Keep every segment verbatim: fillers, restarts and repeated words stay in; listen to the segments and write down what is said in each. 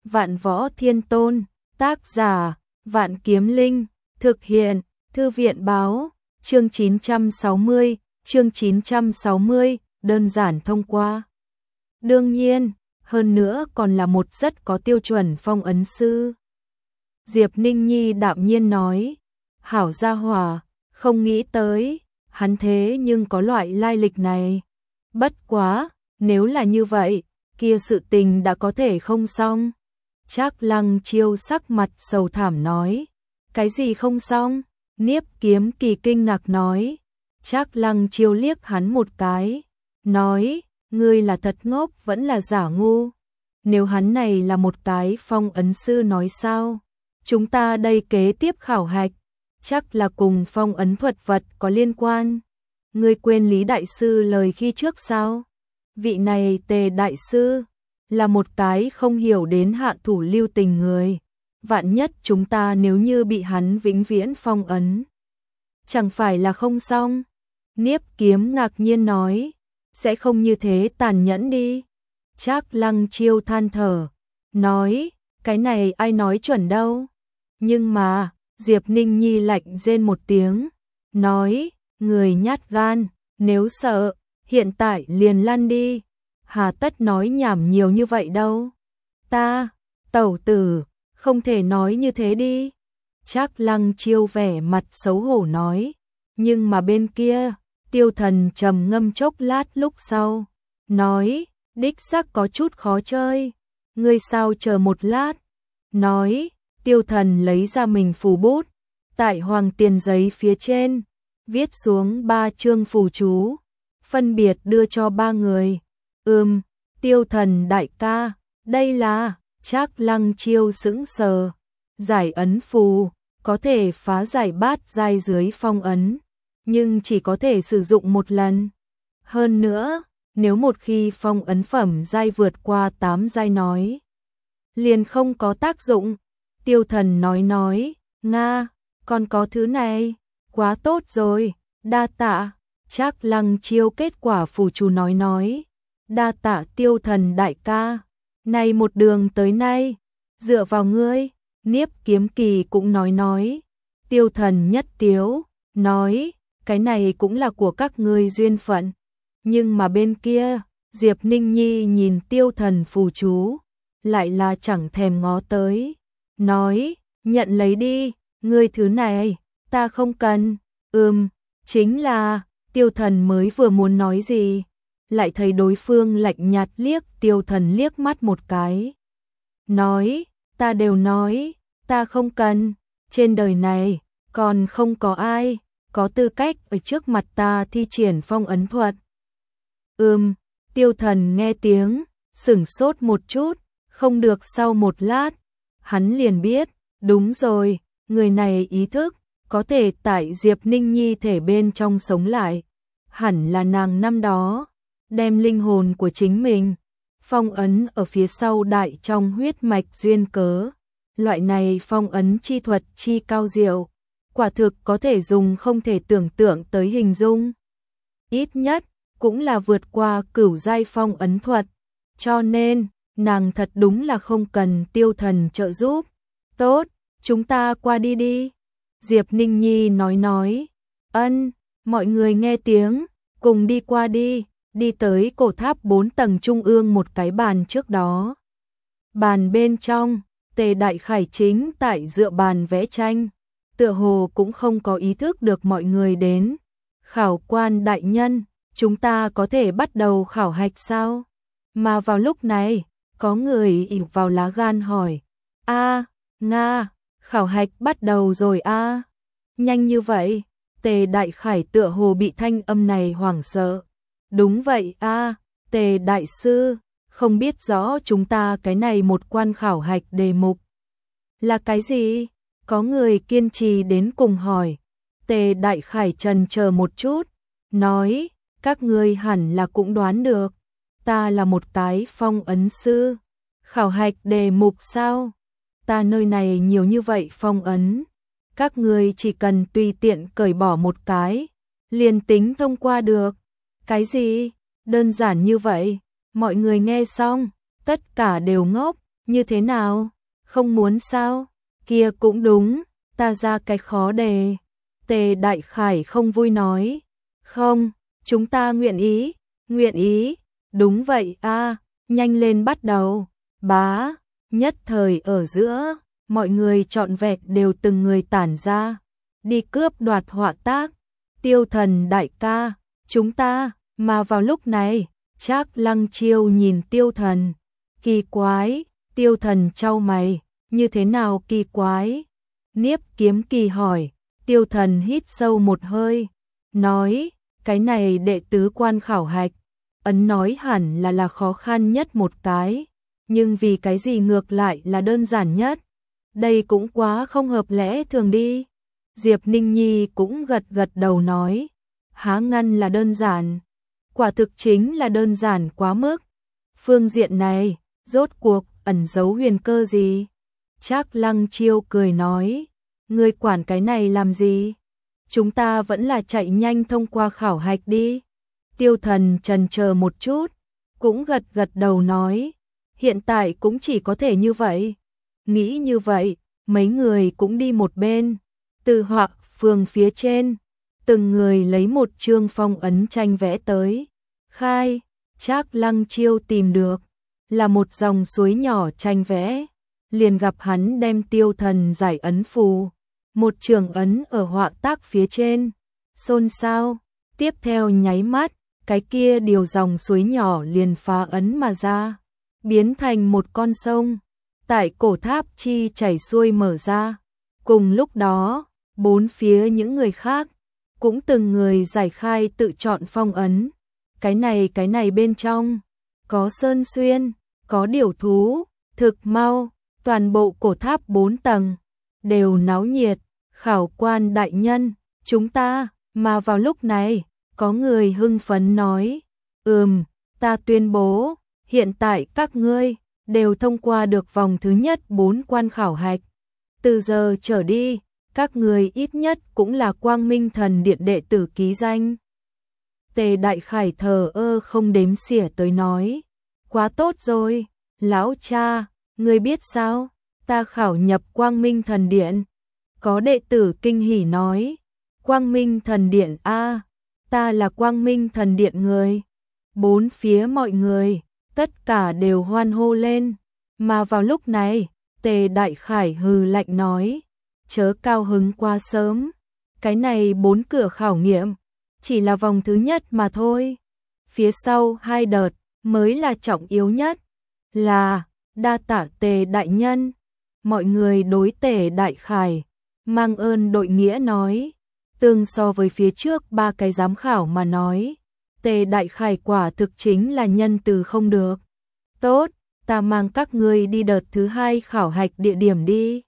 Vạn Võ Thiên Tôn, tác giả, Vạn Kiếm Linh, thực hiện, Thư viện báo, chương chín trăm sáu mươi, chương chín trăm sáu mươi, đơn giản thông qua. Đương nhiên, hơn nữa còn là một rất có tiêu chuẩn phong ấn sư. Diệp Ninh Nhi đạm nhiên nói, hảo gia hỏa, không nghĩ tới, hắn thế nhưng có loại lai lịch này. Bất quá, nếu là như vậy, kia sự tình đã có thể không xong. Trác Lăng Chiêu sắc mặt sầu thảm nói, cái gì không xong? Niếp Kiếm Kỳ kinh ngạc nói. Trác Lăng Chiêu liếc hắn một cái, nói, ngươi là thật ngốc vẫn là giả ngu. Nếu hắn này là một cái phong ấn sư nói sao? Chúng ta đây kế tiếp khảo hạch, chắc là cùng phong ấn thuật vật có liên quan. Ngươi quên Lý Đại Sư lời khi trước sao? Vị này Tề Đại Sư là một cái không hiểu đến hạ thủ lưu tình người. Vạn nhất chúng ta nếu như bị hắn vĩnh viễn phong ấn, chẳng phải là không xong? Niếp Kiếm ngạc nhiên nói, sẽ không như thế tàn nhẫn đi. Trác Lăng Chiêu than thở, nói, cái này ai nói chuẩn đâu. Nhưng mà, Diệp Ninh Nhi lạnh rên một tiếng, nói, người nhát gan, nếu sợ, hiện tại liền lăn đi. Hà tất nói nhảm nhiều như vậy đâu. Ta, tẩu tử, không thể nói như thế đi. Trác Lăng Chiêu vẻ mặt xấu hổ nói, nhưng mà bên kia, Tiêu Thần trầm ngâm chốc lát lúc sau, nói, đích xác có chút khó chơi. Ngươi sao chờ một lát? Nói, Tiêu Thần lấy ra mình phù bút, tại hoàng tiền giấy phía trên, viết xuống ba chương phù chú, phân biệt đưa cho ba người. Ừm, Tiêu Thần đại ca, đây là, Trác Lăng Chiêu sững sờ, giải ấn phù, có thể phá giải bát giai dưới phong ấn, nhưng chỉ có thể sử dụng một lần. Hơn nữa, nếu một khi phong ấn phẩm giai vượt qua tám giai nói, liền không có tác dụng. Tiêu Thần nói nói, Nga, còn có thứ này, quá tốt rồi, đa tạ. Trác Lăng Chiêu kết quả phù chú nói nói, đa tạ Tiêu Thần đại ca, này một đường tới nay, dựa vào ngươi. Niếp Kiếm Kỳ cũng nói nói, Tiêu Thần nhất tiếu, nói, cái này cũng là của các ngươi duyên phận. Nhưng mà bên kia, Diệp Ninh Nhi nhìn Tiêu Thần phù chú, lại là chẳng thèm ngó tới, nói, nhận lấy đi, ngươi thứ này, ta không cần. Ừm, chính là, Tiêu Thần mới vừa muốn nói gì, lại thấy đối phương lạnh nhạt liếc Tiêu Thần liếc mắt một cái. Nói, ta đều nói, ta không cần, trên đời này, còn không có ai, có tư cách ở trước mặt ta thi triển phong ấn thuật. Ừm, Tiêu Thần nghe tiếng, sửng sốt một chút, không được sau một lát, hắn liền biết, đúng rồi, người này ý thức, có thể tại Diệp Ninh Nhi thể bên trong sống lại. Hẳn là nàng năm đó, đem linh hồn của chính mình, phong ấn ở phía sau đại trong huyết mạch duyên cớ. Loại này phong ấn chi thuật chi cao diệu, quả thực có thể dùng không thể tưởng tượng tới hình dung. Ít nhất, cũng là vượt qua cửu giai phong ấn thuật, cho nên, nàng thật đúng là không cần Tiêu Thần trợ giúp. Tốt, chúng ta qua đi đi. Diệp Ninh Nhi nói nói, ân, mọi người nghe tiếng, cùng đi qua đi, đi tới cổ tháp bốn tầng trung ương một cái bàn trước đó. Bàn bên trong, Tề Đại Khải chính tại dựa bàn vẽ tranh, tựa hồ cũng không có ý thức được mọi người đến. Khảo quan đại nhân, chúng ta có thể bắt đầu khảo hạch sao? Mà vào lúc này, có người ỉu vào lá gan hỏi, a, Nga, khảo hạch bắt đầu rồi a. Nhanh như vậy? Tề Đại Khải tựa hồ bị thanh âm này hoảng sợ. Đúng vậy a, Tề Đại Sư, không biết rõ chúng ta cái này một quan khảo hạch đề mục là cái gì? Có người kiên trì đến cùng hỏi. Tề Đại Khải trần chờ một chút, nói, các ngươi hẳn là cũng đoán được, ta là một cái phong ấn sư. Khảo hạch đề mục sao? Ta nơi này nhiều như vậy phong ấn, các ngươi chỉ cần tùy tiện cởi bỏ một cái, liền tính thông qua được. Cái gì? Đơn giản như vậy? Mọi người nghe xong, tất cả đều ngốc, Như thế nào? Không muốn sao? Kia cũng đúng, ta ra cái khó đề. Tề Đại Khải không vui nói. Không, chúng ta nguyện ý, nguyện ý. Đúng vậy a, nhanh lên bắt đầu. Bá, nhất thời ở giữa, mọi người trọn vẹn đều từng người tản ra, đi cướp đoạt họa tác. Tiêu Thần đại ca, chúng ta, mà vào lúc này, Trác Lăng Chiêu nhìn Tiêu Thần, kỳ quái. Tiêu Thần chau mày, như thế nào kỳ quái? Niếp Kiếm Kỳ hỏi. Tiêu Thần hít sâu một hơi, nói, cái này đệ tứ quan khảo hạch, ấn nói hẳn là là khó khăn nhất một cái, nhưng vì cái gì ngược lại là đơn giản nhất? Đây cũng quá không hợp lẽ thường đi. Diệp Ninh Nhi cũng gật gật đầu nói, há ngăn là đơn giản, quả thực chính là đơn giản quá mức. Phương diện này, rốt cuộc ẩn giấu huyền cơ gì? Trác Lăng Chiêu cười nói, ngươi quản cái này làm gì? Chúng ta vẫn là chạy nhanh thông qua khảo hạch đi. Tiêu Thần chần chờ một chút, cũng gật gật đầu nói, hiện tại cũng chỉ có thể như vậy. Nghĩ như vậy, mấy người cũng đi một bên, từ họa phường phía trên, từng người lấy một chương phong ấn tranh vẽ tới. Khai, Trác Lăng Chiêu tìm được, là một dòng suối nhỏ tranh vẽ, liền gặp hắn đem Tiêu Thần giải ấn phù, một trường ấn ở họa tác phía trên, xôn xao. Tiếp theo nháy mắt, cái kia điều dòng suối nhỏ liền phá ấn mà ra, biến thành một con sông, tại cổ tháp chi chảy xuôi mở ra. Cùng lúc đó, bốn phía những người khác cũng từng người giải khai tự chọn phong ấn. Cái này cái này bên trong có sơn xuyên, có điểu thú, thực mau, toàn bộ cổ tháp bốn tầng đều náo nhiệt. Khảo quan đại nhân, chúng ta, mà vào lúc này, có người hưng phấn nói, ừm, ta tuyên bố, hiện tại các ngươi đều thông qua được vòng thứ nhất bốn quan khảo hạch. Từ giờ trở đi, các người ít nhất cũng là Quang Minh Thần Điện đệ tử ký danh. Tề Đại Khải thờ ơ không đếm xỉa tới nói, quá tốt rồi, lão cha, ngươi biết sao, ta khảo nhập Quang Minh Thần Điện. Có đệ tử kinh hỉ nói, Quang Minh Thần Điện a, ta là Quang Minh Thần Điện người. Bốn phía mọi người, tất cả đều hoan hô lên, mà vào lúc này, Tề Đại Khải hừ lạnh nói, chớ cao hứng quá sớm, cái này bốn cửa khảo nghiệm, chỉ là vòng thứ nhất mà thôi. Phía sau hai đợt mới là trọng yếu nhất, là đa tạ Tề đại nhân. Mọi người đối Tề Đại Khải mang ơn đội nghĩa nói, tương so với phía trước ba cái giám khảo mà nói, Tề Đại Khải quả thực chính là nhân từ không được. Tốt, ta mang các ngươi đi đợt thứ hai khảo hạch địa điểm đi.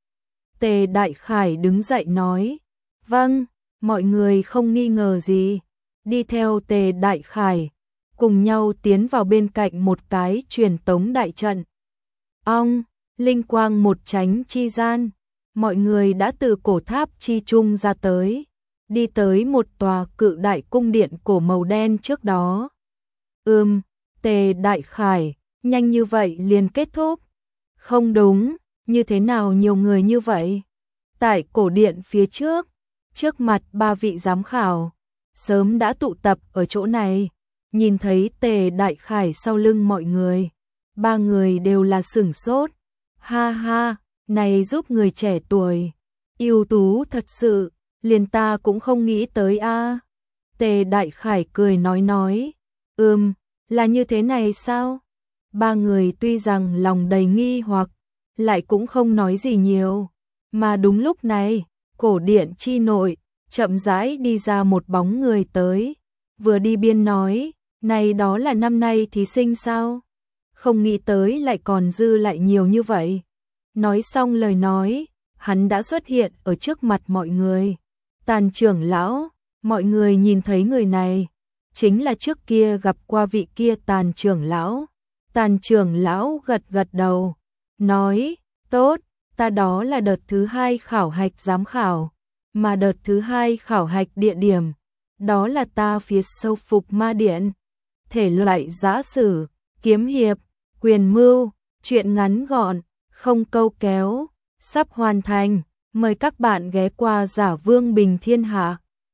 Tề Đại Khải đứng dậy nói, vâng, mọi người không nghi ngờ gì, đi theo Tề Đại Khải, cùng nhau tiến vào bên cạnh một cái truyền tống đại trận. Ong, linh quang một chánh chi gian, mọi người đã từ cổ tháp chi trung ra tới, đi tới một tòa cự đại cung điện cổ màu đen trước đó. Ừm, Tề Đại Khải, nhanh như vậy liền kết thúc. Không đúng, như thế nào nhiều người như vậy? Tại cổ điện phía trước, trước mặt ba vị giám khảo, sớm đã tụ tập ở chỗ này, nhìn thấy Tề Đại Khải sau lưng mọi người, ba người đều là sửng sốt. Ha ha, này giúp người trẻ tuổi, ưu tú thật sự, liền ta cũng không nghĩ tới a. Tề Đại Khải cười nói nói, ừm, là như thế này sao? Ba người tuy rằng lòng đầy nghi hoặc, lại cũng không nói gì nhiều, mà đúng lúc này, cổ điện chi nội, chậm rãi đi ra một bóng người tới, vừa đi biên nói, này đó là năm nay thí sinh sao? Không nghĩ tới lại còn dư lại nhiều như vậy. Nói xong lời nói, hắn đã xuất hiện ở trước mặt mọi người. Tàn trưởng lão, mọi người nhìn thấy người này, chính là trước kia gặp qua vị kia Tàn trưởng lão. Tàn trưởng lão gật gật đầu, nói, tốt, ta đó là đợt thứ hai khảo hạch giám khảo, mà đợt thứ hai khảo hạch địa điểm, đó là ta phía sâu Phục Ma Điện. Thể loại giã sử, kiếm hiệp, quyền mưu, Chuyện ngắn gọn, không câu kéo, sắp hoàn thành. Mời các bạn ghé qua Giả Vương Bình Thiên Hạ.